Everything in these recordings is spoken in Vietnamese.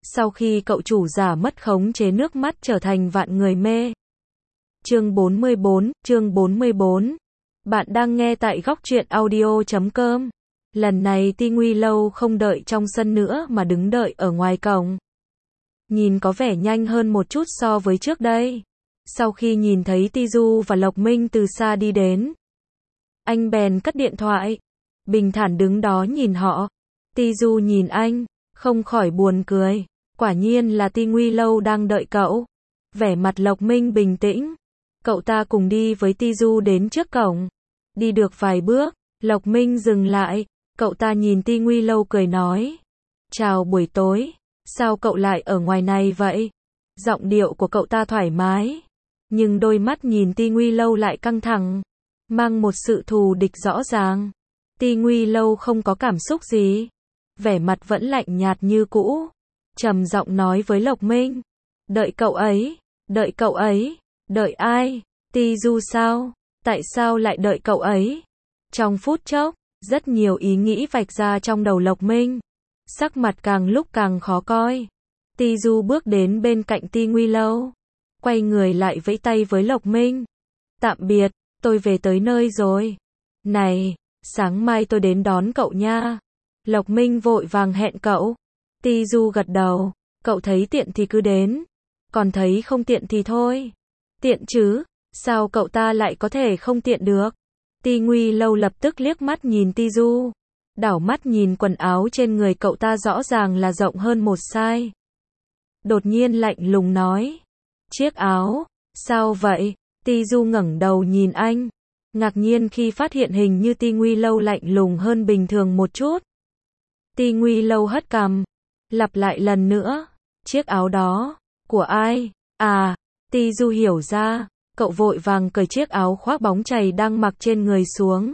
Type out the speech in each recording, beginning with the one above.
Sau khi cậu chủ giả mất khống chế nước mắt trở thành vạn người mê. Chương 44. Bạn đang nghe tại góc truyện audio.com. Lần này Ti Nguy Lâu không đợi trong sân nữa mà đứng đợi ở ngoài cổng. Nhìn có vẻ nhanh hơn một chút so với trước đây. Sau khi nhìn thấy Ti Du và Lộc Minh từ xa đi đến, anh bèn cất điện thoại, bình thản đứng đó nhìn họ. Ti Du nhìn anh, không khỏi buồn cười. Quả nhiên là Ti Nguy Lâu đang đợi cậu. Vẻ mặt Lộc Minh bình tĩnh. Cậu ta cùng đi với Ti Du đến trước cổng. Đi được vài bước, Lộc Minh dừng lại. Cậu ta nhìn Ti Nguy Lâu cười nói: "Chào buổi tối, sao cậu lại ở ngoài này vậy?" Giọng điệu của cậu ta thoải mái, nhưng đôi mắt nhìn Ti Nguy Lâu lại căng thẳng, mang một sự thù địch rõ ràng. Ti Nguy Lâu không có cảm xúc gì, vẻ mặt vẫn lạnh nhạt như cũ, trầm giọng nói với Lộc Minh: "Đợi cậu ấy, đợi cậu ấy." "Đợi ai? Ti Du sao? Tại sao lại đợi cậu ấy?" Trong phút chốc, rất nhiều ý nghĩ vạch ra trong đầu Lộc Minh, sắc mặt càng lúc càng khó coi. Ti Du bước đến bên cạnh Ti Nguy Lâu, quay người lại vẫy tay với Lộc Minh: "Tạm biệt, tôi về tới nơi rồi. Này, sáng mai tôi đến đón cậu nha." Lộc Minh vội vàng hẹn cậu. Ti Du gật đầu: "Cậu thấy tiện thì cứ đến, còn thấy không tiện thì thôi." "Tiện chứ, sao cậu ta lại có thể không tiện được?" Ti Nguy Lâu lập tức liếc mắt nhìn Ti Du, đảo mắt nhìn quần áo trên người cậu ta rõ ràng là rộng hơn một size. Đột nhiên lạnh lùng nói: "Chiếc áo, sao vậy?" Ti Du ngẩng đầu nhìn anh, ngạc nhiên khi phát hiện hình như Ti Nguy Lâu lạnh lùng hơn bình thường một chút. Ti Nguy Lâu hất cằm, lặp lại lần nữa: "Chiếc áo đó, của ai?" "À." Ti Du hiểu ra, cậu vội vàng cởi chiếc áo khoác bóng chày đang mặc trên người xuống.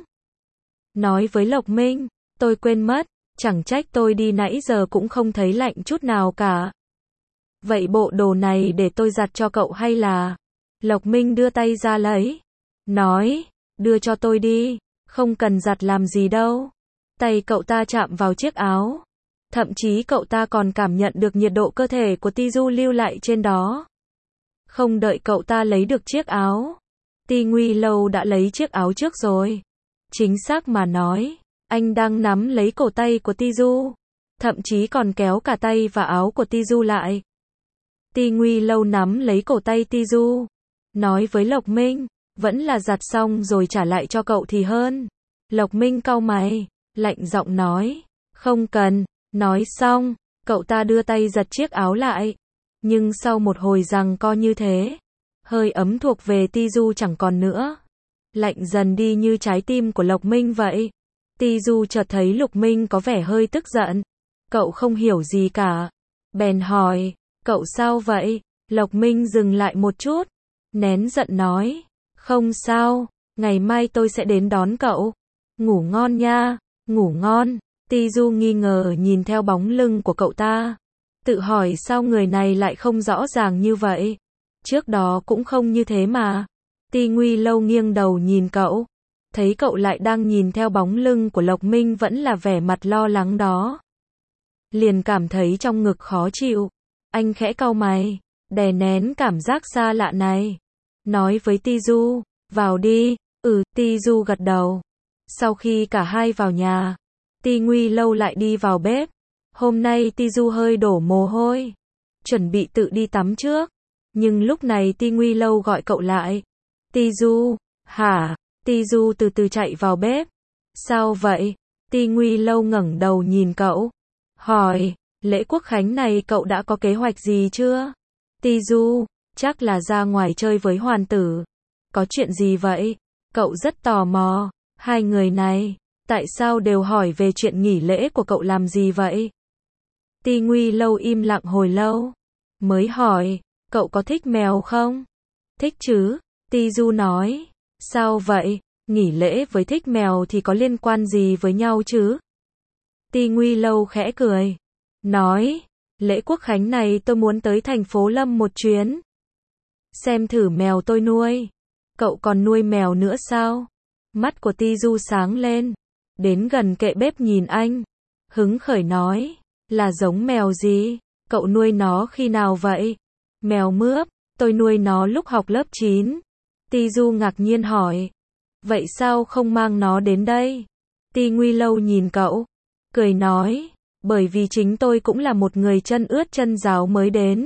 Nói với Lộc Minh: "Tôi quên mất, chẳng trách tôi đi nãy giờ cũng không thấy lạnh chút nào cả. Vậy bộ đồ này để tôi giặt cho cậu hay là?" Lộc Minh đưa tay ra lấy, nói: "Đưa cho tôi đi, không cần giặt làm gì đâu." Tay cậu ta chạm vào chiếc áo, thậm chí cậu ta còn cảm nhận được nhiệt độ cơ thể của Ti Du lưu lại trên đó. Không đợi cậu ta lấy được chiếc áo, Ti Nguy Lâu đã lấy chiếc áo trước rồi. Chính xác mà nói, anh đang nắm lấy cổ tay của Ti Du, thậm chí còn kéo cả tay và áo của Ti Du lại. Ti Nguy Lâu nắm lấy cổ tay Ti Du, nói với Lộc Minh: "Vẫn là giặt xong rồi trả lại cho cậu thì hơn." Lộc Minh cau mày, lạnh giọng nói: "Không cần." Nói xong, cậu ta đưa tay giật chiếc áo lại. Nhưng sau một hồi giằng co như thế, hơi ấm thuộc về Ti Du chẳng còn nữa, lạnh dần đi như trái tim của Lộc Minh vậy. Ti Du chợt thấy Lộc Minh có vẻ hơi tức giận. Cậu không hiểu gì cả, bèn hỏi: "Cậu sao vậy?" Lộc Minh dừng lại một chút, nén giận nói: "Không sao, ngày mai tôi sẽ đến đón cậu. Ngủ ngon nha." "Ngủ ngon." Ti Du nghi ngờ nhìn theo bóng lưng của cậu ta, tự hỏi sao người này lại không rõ ràng như vậy. Trước đó cũng không như thế mà. Ti Nguy Lâu nghiêng đầu nhìn cậu, thấy cậu lại đang nhìn theo bóng lưng của Lộc Minh vẫn là vẻ mặt lo lắng đó, liền cảm thấy trong ngực khó chịu. Anh khẽ cau mày, đè nén cảm giác xa lạ này, nói với Ti Du: "Vào đi." "Ừ." Ti Du gật đầu. Sau khi cả hai vào nhà, Ti Nguy Lâu lại đi vào bếp. Hôm nay Ti Du hơi đổ mồ hôi, chuẩn bị tự đi tắm trước. Nhưng lúc này Ti Nguy Lâu gọi cậu lại. "Ti Du." "Hả?" Ti Du từ từ chạy vào bếp. "Sao vậy?" Ti Nguy Lâu ngẩng đầu nhìn cậu, hỏi: "Lễ Quốc khánh này cậu đã có kế hoạch gì chưa?" Ti Du: "Chắc là ra ngoài chơi với hoàn tử." "Có chuyện gì vậy?" Cậu rất tò mò. Hai người này, tại sao đều hỏi về chuyện nghỉ lễ của cậu làm gì vậy? Ti Nguy Lâu im lặng hồi lâu, mới hỏi: "Cậu có thích mèo không?" "Thích chứ." Ti Du nói. "Sao vậy? Nghỉ lễ với thích mèo thì có liên quan gì với nhau chứ?" Ti Nguy Lâu khẽ cười, nói: "Lễ Quốc khánh này tôi muốn tới thành phố Lâm một chuyến, xem thử mèo tôi nuôi." "Cậu còn nuôi mèo nữa sao?" Mắt của Ti Du sáng lên, đến gần kệ bếp nhìn anh, hứng khởi nói: "Là giống mèo gì?" Cậu nuôi nó khi nào vậy? Mèo mướp, tôi nuôi nó lúc học lớp 9. Ti Du ngạc nhiên hỏi. Vậy sao không mang nó đến đây? Ti Nguy Lâu nhìn cậu, cười nói, bởi vì chính tôi cũng là một người chân ướt chân ráo mới đến.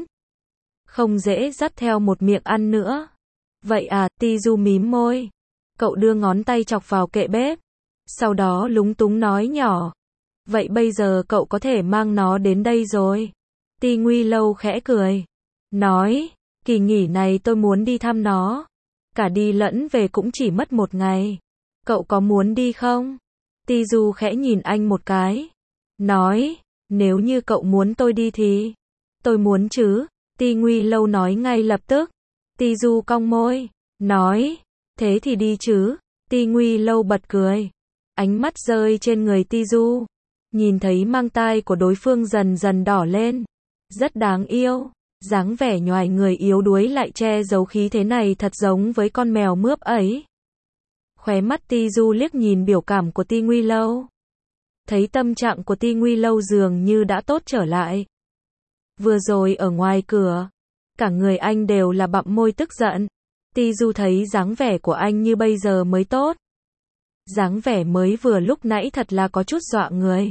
Không dễ dắt theo một miệng ăn nữa. Vậy à, Ti Du mím môi. Cậu đưa ngón tay chọc vào kệ bếp. Sau đó lúng túng nói nhỏ. Vậy bây giờ cậu có thể mang nó đến đây rồi. Ti Nguy Lâu khẽ cười. Nói, kỳ nghỉ này tôi muốn đi thăm nó. Cả đi lẫn về cũng chỉ mất 1 ngày. Cậu có muốn đi không? Ti Du khẽ nhìn anh một cái. Nói, nếu như cậu muốn tôi đi thì. Tôi muốn chứ. Ti Nguy Lâu nói ngay lập tức. Ti Du cong môi. Nói, thế thì đi chứ. Ti Nguy Lâu bật cười. Ánh mắt rơi trên người Ti Du. Nhìn thấy mang tai của đối phương dần dần đỏ lên. Rất đáng yêu. Dáng vẻ nhoài người yếu đuối lại che giấu khí thế này thật giống với con mèo mướp ấy. Khóe mắt Ti Du liếc nhìn biểu cảm của Ti Nguy Lâu. Thấy tâm trạng của Ti Nguy Lâu dường như đã tốt trở lại. Vừa rồi ở ngoài cửa, cả người anh đều là bặm môi tức giận. Ti Du thấy dáng vẻ của anh như bây giờ mới tốt. Dáng vẻ mới vừa lúc nãy thật là có chút dọa người.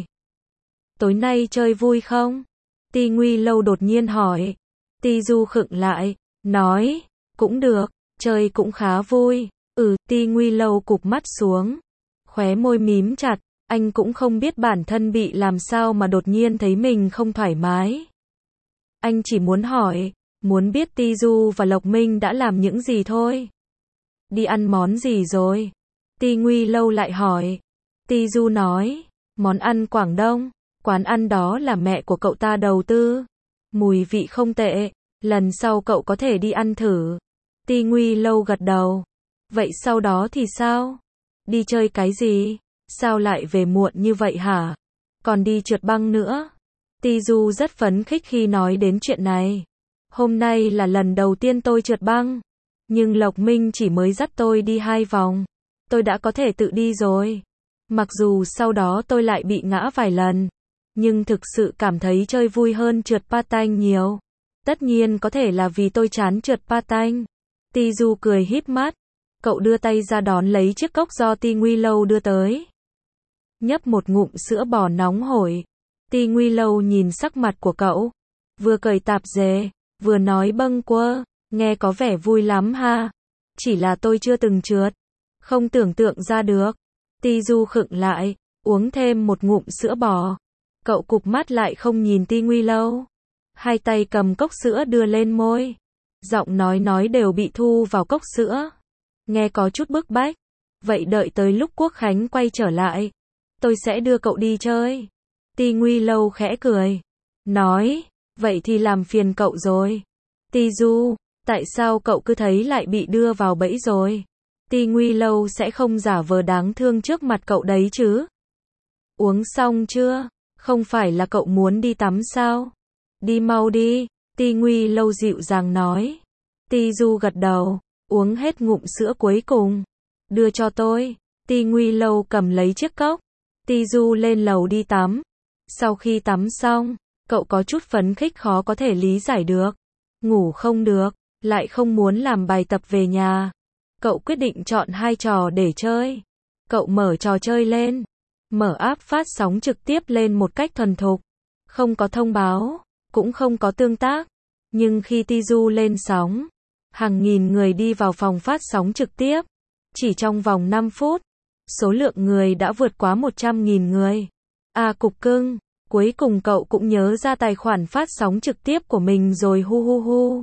Tối nay chơi vui không? Ti Nguy Lâu đột nhiên hỏi. Ti Du khựng lại, nói, cũng được, chơi cũng khá vui. Ti Nguy Lâu cụp mắt xuống, khóe môi mím chặt, anh cũng không biết bản thân bị làm sao mà đột nhiên thấy mình không thoải mái. Anh chỉ muốn hỏi, muốn biết Ti Du và Lộc Minh đã làm những gì thôi. Đi ăn món gì rồi? Ti Nguy Lâu lại hỏi. Ti Du nói, món ăn Quảng Đông, quán ăn đó là mẹ của cậu ta đầu tư. Mùi vị không tệ, lần sau cậu có thể đi ăn thử. Ti Nguy Lâu gật đầu. Vậy sau đó thì sao? Đi chơi cái gì? Sao lại về muộn như vậy hả? Còn đi trượt băng nữa. Ti Du rất phấn khích khi nói đến chuyện này. Hôm nay là lần đầu tiên tôi trượt băng. Nhưng Lộc Minh chỉ mới dắt tôi đi 2 vòng. Tôi đã có thể tự đi rồi. Mặc dù sau đó tôi lại bị ngã vài lần. Nhưng thực sự cảm thấy chơi vui hơn trượt patin nhiều. Tất nhiên có thể là vì tôi chán trượt patin. Ti Du cười híp mắt. Cậu đưa tay ra đón lấy chiếc cốc do Ti Nguy Lâu đưa tới. Nhấp một ngụm sữa bò nóng hổi. Ti Nguy Lâu nhìn sắc mặt của cậu. Vừa cởi tạp dề, vừa nói bâng quơ. Nghe có vẻ vui lắm ha. Chỉ là tôi chưa từng trượt. Không tưởng tượng ra được. Ti Du khựng lại, uống thêm một ngụm sữa bò. Cậu cụp mắt lại không nhìn Ti Nguy Lâu. Hai tay cầm cốc sữa đưa lên môi. Giọng nói đều bị thu vào cốc sữa. Nghe có chút bức bách. Vậy đợi tới lúc Quốc Khánh quay trở lại, tôi sẽ đưa cậu đi chơi. Ti Nguy Lâu khẽ cười. Nói, vậy thì làm phiền cậu rồi. Ti Du, tại sao cậu cứ thấy lại bị đưa vào bẫy rồi? Ti Nguy Lâu sẽ không giả vờ đáng thương trước mặt cậu đấy chứ. Uống xong chưa? Không phải là cậu muốn đi tắm sao? Đi mau đi, Ti Nguy Lâu dịu dàng nói. Ti Du gật đầu, uống hết ngụm sữa cuối cùng. Đưa cho tôi. Ti Nguy Lâu cầm lấy chiếc cốc. Ti Du lên lầu đi tắm. Sau khi tắm xong, cậu có chút phấn khích khó có thể lý giải được. Ngủ không được, lại không muốn làm bài tập về nhà. Cậu quyết định chọn 2 trò để chơi. Cậu mở trò chơi lên. Mở app phát sóng trực tiếp lên một cách thuần thục. Không có thông báo, cũng không có tương tác. Nhưng khi Ti Du lên sóng, hàng nghìn người đi vào phòng phát sóng trực tiếp. Chỉ trong vòng 5 phút, số lượng người đã vượt quá 100.000 người. Cục cưng, cuối cùng cậu cũng nhớ ra tài khoản phát sóng trực tiếp của mình rồi hu hu hu.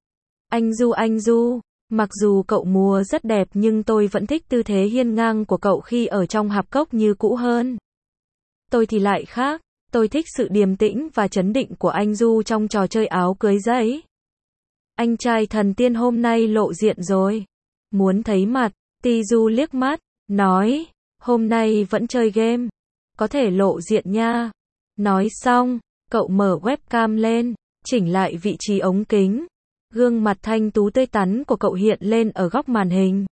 Anh Du, mặc dù cậu múa rất đẹp nhưng tôi vẫn thích tư thế hiên ngang của cậu khi ở trong hạp cốc như cũ hơn. Tôi thì lại khác, tôi thích sự điềm tĩnh và trấn định của anh Du trong trò chơi áo cưới giấy. Anh trai thần tiên hôm nay lộ diện rồi. Muốn thấy mặt, Ti Du liếc mắt, nói, hôm nay vẫn chơi game. Có thể lộ diện nha. Nói xong, cậu mở webcam lên, chỉnh lại vị trí ống kính. Gương mặt thanh tú tươi tắn của cậu hiện lên ở góc màn hình.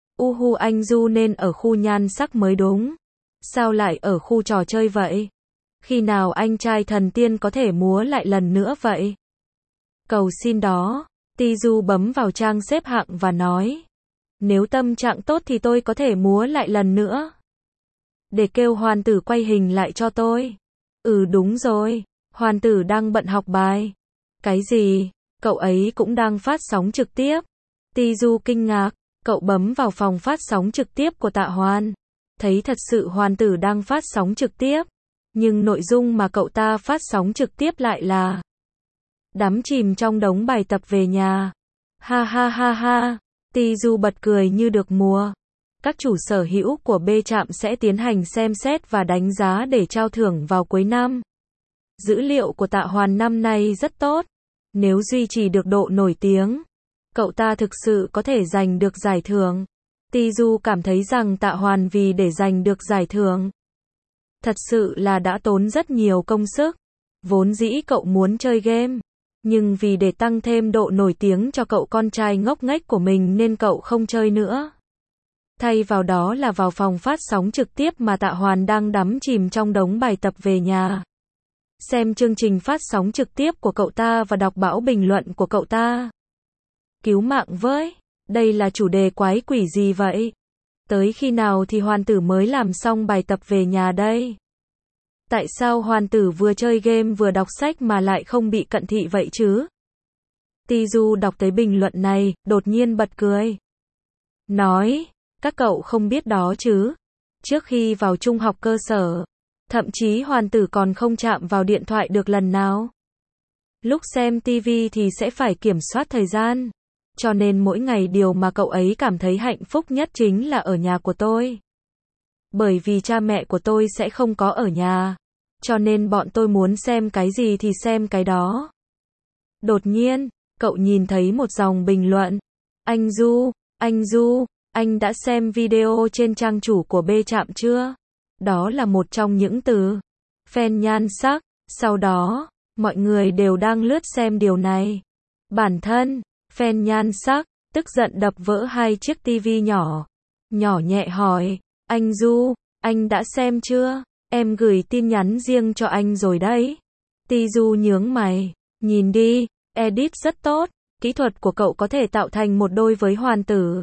Anh Du nên ở khu nhan sắc mới đúng. Sao lại ở khu trò chơi vậy? Khi nào anh trai thần tiên có thể múa lại lần nữa vậy? Cầu xin đó. Tizu bấm vào trang xếp hạng và nói. Nếu tâm trạng tốt thì tôi có thể múa lại lần nữa. Để kêu hoàn tử quay hình lại cho tôi. Đúng rồi. Hoàn tử đang bận học bài. Cái gì? Cậu ấy cũng đang phát sóng trực tiếp. Tizu kinh ngạc. Cậu bấm vào phòng phát sóng trực tiếp của Tạ Hoàn. Thấy thật sự hoàn tử đang phát sóng trực tiếp. Nhưng nội dung mà cậu ta phát sóng trực tiếp lại là đắm chìm trong đống bài tập về nhà. Ha ha ha ha. Tizu bật cười như được mùa. Các chủ sở hữu của B trạm sẽ tiến hành xem xét và đánh giá để trao thưởng vào cuối năm. Dữ liệu của Tạ Hoàn năm nay rất tốt. Nếu duy trì được độ nổi tiếng, cậu ta thực sự có thể giành được giải thưởng. Tizu cảm thấy rằng Tạ Hoàn vì để giành được giải thưởng, thật sự là đã tốn rất nhiều công sức. Vốn dĩ cậu muốn chơi game, nhưng vì để tăng thêm độ nổi tiếng cho cậu con trai ngốc nghếch của mình nên cậu không chơi nữa. Thay vào đó là vào phòng phát sóng trực tiếp mà Tạ Hoàn đang đắm chìm trong đống bài tập về nhà. Xem chương trình phát sóng trực tiếp của cậu ta và đọc bão bình luận của cậu ta. Cứu mạng với! Đây là chủ đề quái quỷ gì vậy? Tới khi nào thì hoàn tử mới làm xong bài tập về nhà đây? Tại sao hoàn tử vừa chơi game vừa đọc sách mà lại không bị cận thị vậy chứ? Tizu đọc tới bình luận này, đột nhiên bật cười. Nói, các cậu không biết đó chứ. Trước khi vào trung học cơ sở, thậm chí hoàn tử còn không chạm vào điện thoại được lần nào. Lúc xem TV thì sẽ phải kiểm soát thời gian. Cho nên mỗi ngày điều mà cậu ấy cảm thấy hạnh phúc nhất chính là ở nhà của tôi. Bởi vì cha mẹ của tôi sẽ không có ở nhà. Cho nên bọn tôi muốn xem cái gì thì xem cái đó. Đột nhiên, cậu nhìn thấy một dòng bình luận. Anh Du, anh đã xem video trên trang chủ của B trạm chưa? Đó là một trong những từ fan nhan sắc. Sau đó, mọi người đều đang lướt xem điều này. Bản thân fan nhan sắc, tức giận đập vỡ hai chiếc tivi nhỏ. Nhỏ nhẹ hỏi, anh Du, anh đã xem chưa? Em gửi tin nhắn riêng cho anh rồi đấy. Tizu nhướng mày, nhìn đi, edit rất tốt, kỹ thuật của cậu có thể tạo thành một đôi với hoàn tử.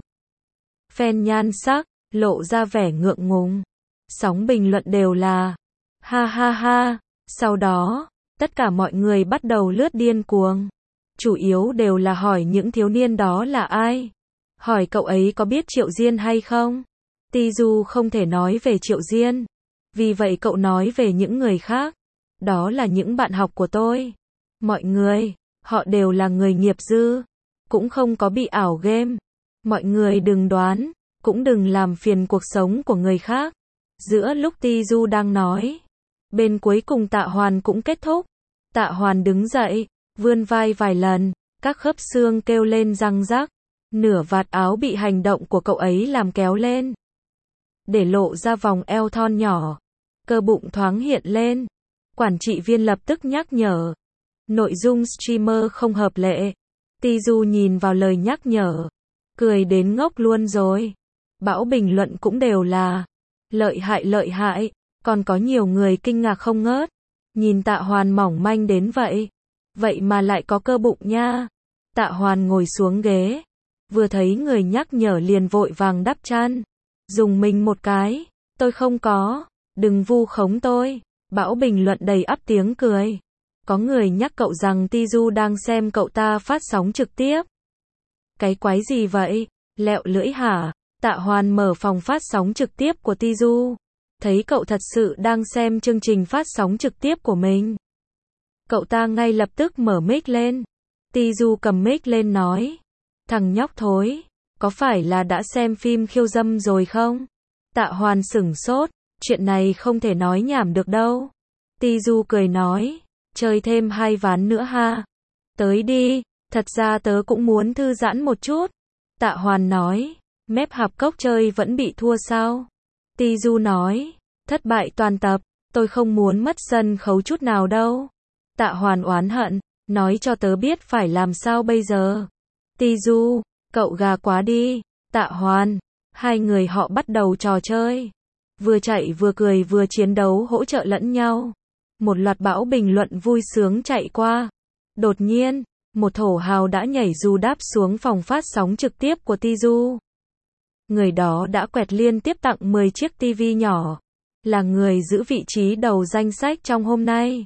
Fan nhan sắc, lộ ra vẻ ngượng ngùng. Sóng bình luận đều là, ha ha ha, sau đó, tất cả mọi người bắt đầu lướt điên cuồng. Chủ yếu đều là hỏi những thiếu niên đó là ai. Hỏi cậu ấy có biết Triệu Diên hay không? Tizu không thể nói về Triệu Diên. Vì vậy cậu nói về những người khác. Đó là những bạn học của tôi. Mọi người, họ đều là người nghiệp dư. Cũng không có bị ảo game. Mọi người đừng đoán, cũng đừng làm phiền cuộc sống của người khác. Giữa lúc Tizu đang nói, bên cuối cùng Tạ Hoàn cũng kết thúc. Tạ Hoàn đứng dậy, vươn vai vài lần, các khớp xương kêu lên răng rắc. Nửa vạt áo bị hành động của cậu ấy làm kéo lên, để lộ ra vòng eo thon nhỏ. Cơ bụng thoáng hiện lên. Quản trị viên lập tức nhắc nhở. Nội dung streamer không hợp lệ. Tizu nhìn vào lời nhắc nhở. Cười đến ngốc luôn rồi. Bão bình luận cũng đều là lợi hại. Còn có nhiều người kinh ngạc không ngớt. Nhìn Tạ Hoàn mỏng manh đến vậy. Vậy mà lại có cơ bụng nha. Tạ Hoàn ngồi xuống ghế. Vừa thấy người nhắc nhở liền vội vàng đắp chăn. Dùng mình một cái. Tôi không có. Đừng vu khống tôi. Bão bình luận đầy ắp tiếng cười. Có người nhắc cậu rằng Tizu đang xem cậu ta phát sóng trực tiếp. Cái quái gì vậy? Lẹo lưỡi hả? Tạ Hoàn mở phòng phát sóng trực tiếp của Tizu. Thấy cậu thật sự đang xem chương trình phát sóng trực tiếp của mình. Cậu ta ngay lập tức mở mic lên. Tizu cầm mic lên nói. Thằng nhóc thối, có phải là đã xem phim khiêu dâm rồi không? Tạ Hoàn sửng sốt. Chuyện này không thể nói nhảm được đâu. Tizu cười nói. Chơi thêm 2 ván nữa ha. Tới đi, thật ra tớ cũng muốn thư giãn một chút. Tạ Hoàn nói. Mép hạp cốc chơi vẫn bị thua sao? Tizu nói. Thất bại toàn tập, tôi không muốn mất sân khấu chút nào đâu. Tạ Hoàn oán hận. Nói cho tớ biết phải làm sao bây giờ. Tizu, cậu gà quá đi. Tạ Hoàn. Hai người họ bắt đầu trò chơi. Vừa chạy vừa cười vừa chiến đấu hỗ trợ lẫn nhau. một loạt bão bình luận vui sướng chạy qua. Đột nhiên, một thổ hào đã nhảy dù đáp xuống phòng phát sóng trực tiếp của Tizu. Người đó đã quẹt liên tiếp tặng 10 chiếc tivi nhỏ. Là người giữ vị trí đầu danh sách trong hôm nay.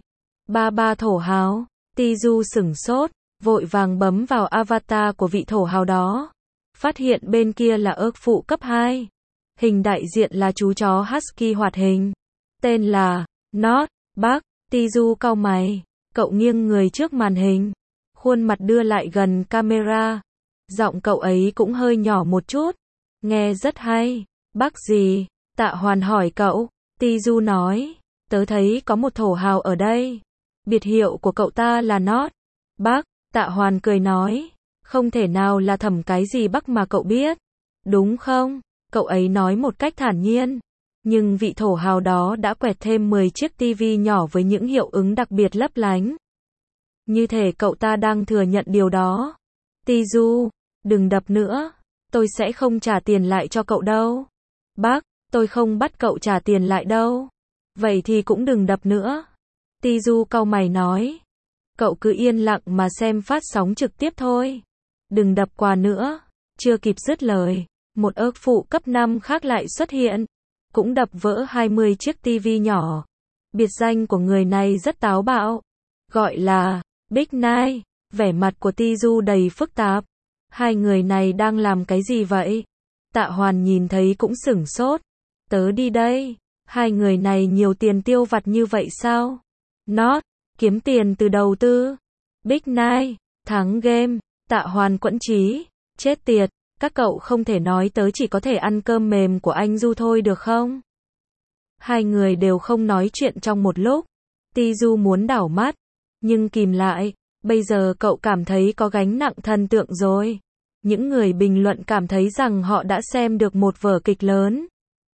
Ba thổ hào. Tizu sửng sốt, vội vàng bấm vào avatar của vị thổ hào đó. Phát hiện bên kia là ớt phụ cấp 2. Hình đại diện là chú chó Husky hoạt hình. Tên là Not Bác. Tizu cau mày. Cậu nghiêng người trước màn hình. Khuôn mặt đưa lại gần camera. Giọng cậu ấy cũng hơi nhỏ một chút. Nghe rất hay. Bác gì? Tạ Hoàn hỏi cậu. Tizu nói. Tớ thấy có một thổ hào ở đây. Biệt hiệu của cậu ta là Not Bác. Tạ Hoàn cười nói. Không thể nào là Thẩm cái gì Bắc mà cậu biết. Đúng không? Cậu ấy nói một cách thản nhiên. Nhưng vị thổ hào đó đã quẹt thêm 10 chiếc tivi nhỏ với những hiệu ứng đặc biệt lấp lánh. Như thể cậu ta đang thừa nhận điều đó. Tizu, đừng đập nữa. Tôi sẽ không trả tiền lại cho cậu đâu. Bác, tôi không bắt cậu trả tiền lại đâu. Vậy thì cũng đừng đập nữa. Tizu cau mày nói. Cậu cứ yên lặng mà xem phát sóng trực tiếp thôi. Đừng đập quà nữa. Chưa kịp dứt lời, một ớt phụ cấp 5 khác lại xuất hiện. Cũng đập vỡ 20 chiếc tivi nhỏ. Biệt danh của người này rất táo bạo. Gọi là Big Nine. Vẻ mặt của Tizu đầy phức tạp. Hai người này đang làm cái gì vậy? Tạ Hoàn nhìn thấy cũng sửng sốt. Tớ đi đây. Hai người này nhiều tiền tiêu vặt như vậy sao? Not, kiếm tiền từ đầu tư. Big Nine, thắng game. Tạ Hoàn quẫn trí. Chết tiệt, các cậu không thể nói tớ chỉ có thể ăn cơm mềm của anh Du thôi được không? Hai người đều không nói chuyện trong một lúc. Tizu muốn đảo mắt, nhưng kìm lại. Bây giờ cậu cảm thấy có gánh nặng thần tượng rồi. Những người bình luận cảm thấy rằng họ đã xem được một vở kịch lớn.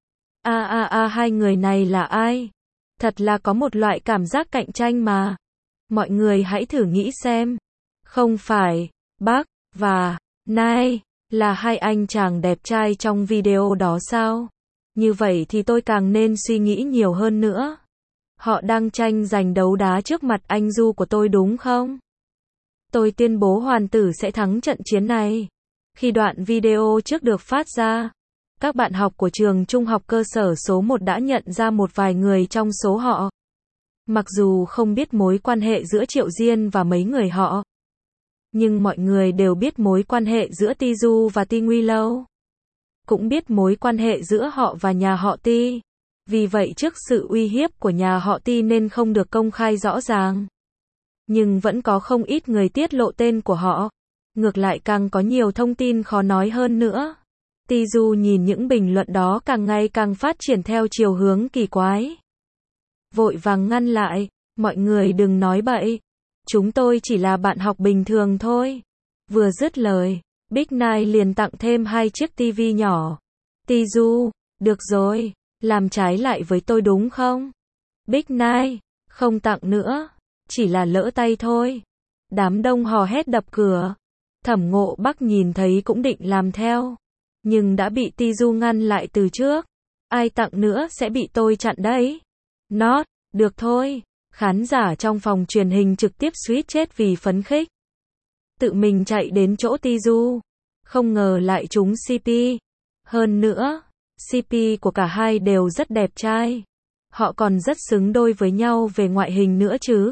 Hai người này là ai? Thật là có một loại cảm giác cạnh tranh mà. Mọi người hãy thử nghĩ xem. Không phải, Bác và Nai là hai anh chàng đẹp trai trong video đó sao? Như vậy thì tôi càng nên suy nghĩ nhiều hơn nữa. Họ đang tranh giành đấu đá trước mặt anh Du của tôi đúng không? Tôi tuyên bố Hoàn Tử sẽ thắng trận chiến này. Khi đoạn video trước được phát ra, các bạn học của trường trung học cơ sở số 1 đã nhận ra một vài người trong số họ. Mặc dù không biết mối quan hệ giữa Triệu Diên và mấy người họ, nhưng mọi người đều biết mối quan hệ giữa Tizu và Ti Nguy Lâu. Cũng biết mối quan hệ giữa họ và nhà họ Ti. Vì vậy trước sự uy hiếp của nhà họ Ti nên không được công khai rõ ràng. Nhưng vẫn có không ít người tiết lộ tên của họ. Ngược lại càng có nhiều thông tin khó nói hơn nữa. Tizu nhìn những bình luận đó càng ngày càng phát triển theo chiều hướng kỳ quái. Vội vàng ngăn lại, mọi người đừng nói bậy. Chúng tôi chỉ là bạn học bình thường thôi. Vừa dứt lời, Big Nine liền tặng thêm 2 chiếc tivi nhỏ. Tizu, được rồi, làm trái lại với tôi đúng không? Big Nine, không tặng nữa, chỉ là lỡ tay thôi. Đám đông hò hét đập cửa. Thẩm Ngộ Bắc nhìn thấy cũng định làm theo, nhưng đã bị Tizu ngăn lại từ trước. Ai tặng nữa sẽ bị tôi chặn đấy. Not, được thôi. Khán giả trong phòng truyền hình trực tiếp suýt chết vì phấn khích. Tự mình chạy đến chỗ Tizu. Không ngờ lại trúng CP. Hơn nữa, CP của cả hai đều rất đẹp trai. Họ còn rất xứng đôi với nhau về ngoại hình nữa chứ.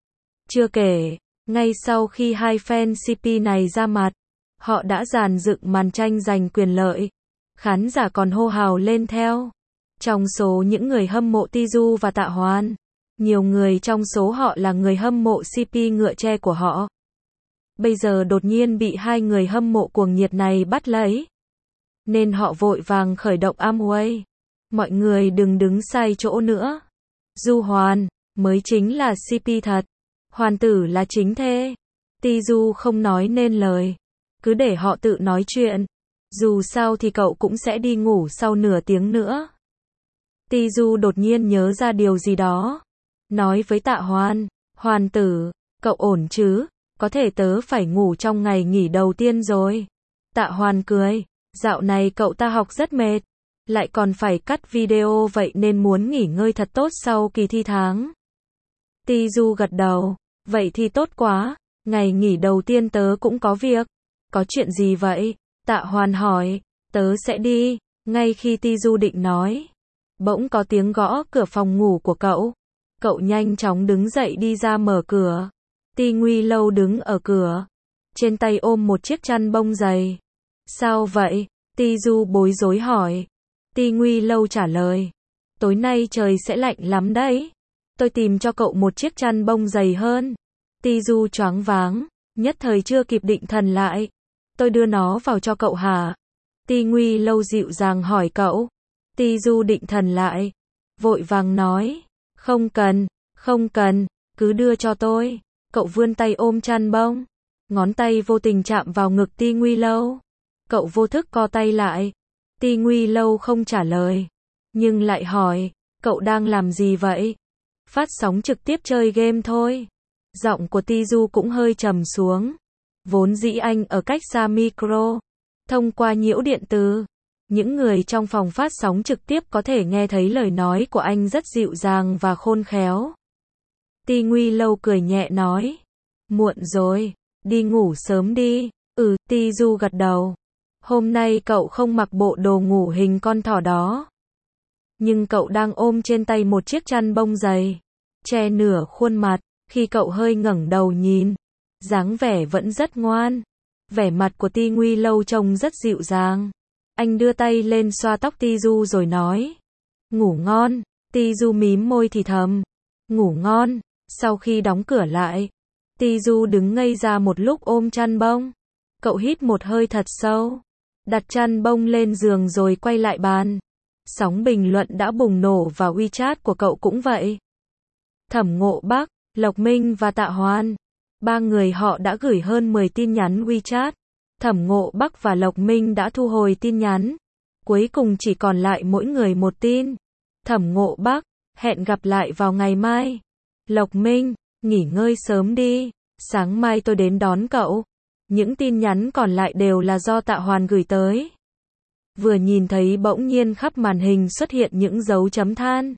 Chưa kể, ngay sau khi hai fan CP này ra mặt, họ đã dàn dựng màn tranh giành quyền lợi. Khán giả còn hô hào lên theo. Trong số những người hâm mộ Tizu và Tạ Hoàn, nhiều người trong số họ là người hâm mộ CP ngựa tre của họ. Bây giờ đột nhiên bị hai người hâm mộ cuồng nhiệt này bắt lấy. Nên họ vội vàng khởi động Amway. Mọi người đừng đứng sai chỗ nữa. Du Hoàn mới chính là CP thật. Hoàn Tử là chính thê. Tizu không nói nên lời. Cứ để họ tự nói chuyện. Dù sao thì cậu cũng sẽ đi ngủ sau nửa tiếng nữa. Tizu đột nhiên nhớ ra điều gì đó. Nói với Tạ Hoàn. Hoàn Tử, cậu ổn chứ? Có thể tớ phải ngủ trong ngày nghỉ đầu tiên rồi. Tạ Hoàn cười. Dạo này cậu ta học rất mệt. Lại còn phải cắt video vậy nên muốn nghỉ ngơi thật tốt sau kỳ thi tháng. Ti Du gật đầu. Vậy thì tốt quá, ngày nghỉ đầu tiên tớ cũng có việc. Có chuyện gì vậy? Tạ Hoàn hỏi. Tớ sẽ đi. Ngay khi Ti Du định nói, bỗng có tiếng gõ cửa phòng ngủ của cậu. Cậu nhanh chóng đứng dậy đi ra mở cửa. Ti Nguy Lâu đứng ở cửa, trên tay ôm một chiếc chăn bông dày. Sao vậy? Ti Du bối rối hỏi. Ti Nguy Lâu trả lời. Tối nay trời sẽ lạnh lắm đấy. Tôi tìm cho cậu một chiếc chăn bông dày hơn. Ti Du choáng váng, nhất thời chưa kịp định thần lại. Tôi đưa nó vào cho cậu hả? Ti Nguy Lâu dịu dàng hỏi cậu. Ti Du định thần lại, vội vàng nói. Không cần, cứ đưa cho tôi. Cậu vươn tay ôm chăn bông. Ngón tay vô tình chạm vào ngực Ti Nguy Lâu. Cậu vô thức co tay lại. Ti Nguy Lâu không trả lời, nhưng lại hỏi, cậu đang làm gì vậy? Phát sóng trực tiếp chơi game thôi. Giọng của Ti Du cũng hơi trầm xuống. Vốn dĩ anh ở cách xa micro, thông qua nhiễu điện từ, những người trong phòng phát sóng trực tiếp có thể nghe thấy lời nói của anh rất dịu dàng và khôn khéo. Ti Nguy Lâu cười nhẹ nói. Muộn rồi, đi ngủ sớm đi. Ti Du gật đầu. Hôm nay cậu không mặc bộ đồ ngủ hình con thỏ đó. Nhưng cậu đang ôm trên tay một chiếc chăn bông dày, che nửa khuôn mặt. Khi cậu hơi ngẩng đầu nhìn, dáng vẻ vẫn rất ngoan. Vẻ mặt của Ti Nguy Lâu trông rất dịu dàng. Anh đưa tay lên xoa tóc Ti Du rồi nói. Ngủ ngon. Ti Du mím môi thì thầm. Ngủ ngon. Sau khi đóng cửa lại, Ti Du đứng ngây ra một lúc ôm chăn bông. Cậu hít một hơi thật sâu, đặt chăn bông lên giường rồi quay lại bàn. Sóng bình luận đã bùng nổ và WeChat của cậu cũng vậy. Thẩm Ngộ Bắc, Lộc Minh và Tạ Hoàn, ba người họ đã gửi hơn 10 tin nhắn WeChat. Thẩm Ngộ Bắc và Lộc Minh đã thu hồi tin nhắn. Cuối cùng chỉ còn lại mỗi người một tin. Thẩm Ngộ Bắc, hẹn gặp lại vào ngày mai. Lộc Minh, nghỉ ngơi sớm đi, sáng mai tôi đến đón cậu. Những tin nhắn còn lại đều là do Tạ Hoàn gửi tới. Vừa nhìn thấy bỗng nhiên khắp màn hình xuất hiện những dấu chấm than.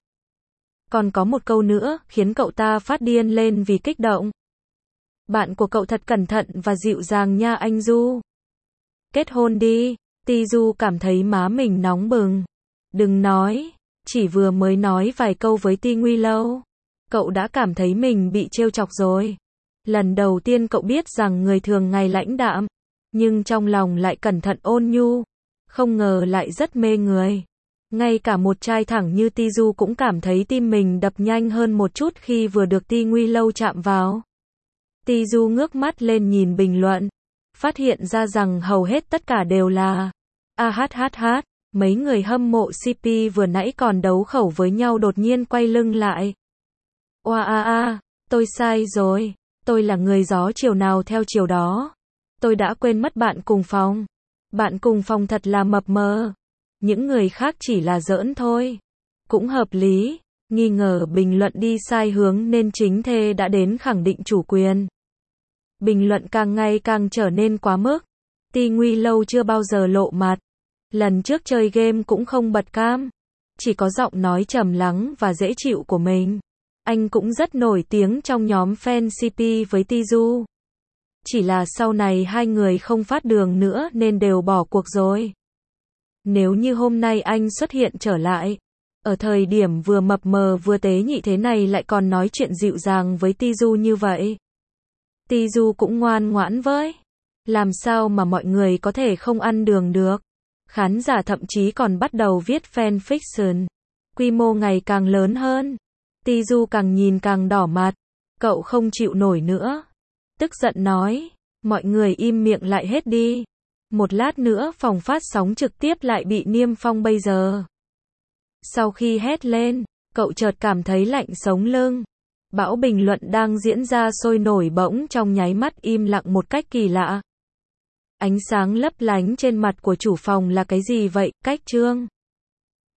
Còn có một câu nữa khiến cậu ta phát điên lên vì kích động. Bạn của cậu thật cẩn thận và dịu dàng nha anh Du. Kết hôn đi. Ti Du cảm thấy má mình nóng bừng. Đừng nói, chỉ vừa mới nói vài câu với Ti Nguy Lâu, cậu đã cảm thấy mình bị trêu chọc rồi. Lần đầu tiên cậu biết rằng người thường ngày lãnh đạm, nhưng trong lòng lại cẩn thận ôn nhu. Không ngờ lại rất mê người. Ngay cả một trai thẳng như Ti Du cũng cảm thấy tim mình đập nhanh hơn một chút khi vừa được Ti Nguy Lâu chạm vào. Ti Du ngước mắt lên nhìn bình luận, phát hiện ra rằng hầu hết tất cả đều là AHHH. Mấy người hâm mộ CP vừa nãy còn đấu khẩu với nhau đột nhiên quay lưng lại. Tôi sai rồi. Tôi là người gió chiều nào theo chiều đó. Tôi đã quên mất bạn cùng phòng. Bạn cùng phòng thật là mập mờ. Những người khác chỉ là giỡn thôi. Cũng hợp lý. Nghi ngờ bình luận đi sai hướng nên chính thê đã đến khẳng định chủ quyền. Bình luận càng ngày càng trở nên quá mức. Ti Nguy Lâu chưa bao giờ lộ mặt. Lần trước chơi game cũng không bật cam. Chỉ có giọng nói trầm lắng và dễ chịu của mình. Anh cũng rất nổi tiếng trong nhóm fan CP với Ti Du. Chỉ là sau này hai người không phát đường nữa nên đều bỏ cuộc rồi. Nếu như hôm nay anh xuất hiện trở lại, ở thời điểm vừa mập mờ vừa tế nhị thế này lại còn nói chuyện dịu dàng với Ti Du như vậy. Ti Du cũng ngoan ngoãn với. Làm sao mà mọi người có thể không ăn đường được. Khán giả thậm chí còn bắt đầu viết fanfiction. Quy mô ngày càng lớn hơn. Ti Du càng nhìn càng đỏ mặt. Cậu không chịu nổi nữa. Tức giận nói. Mọi người im miệng lại hết đi. Một lát nữa phòng phát sóng trực tiếp lại bị niêm phong bây giờ. Sau khi hét lên, cậu chợt cảm thấy lạnh sống lưng. Bão bình luận đang diễn ra sôi nổi bỗng trong nháy mắt im lặng một cách kỳ lạ. Ánh sáng lấp lánh trên mặt của chủ phòng là cái gì vậy, Cách Trương?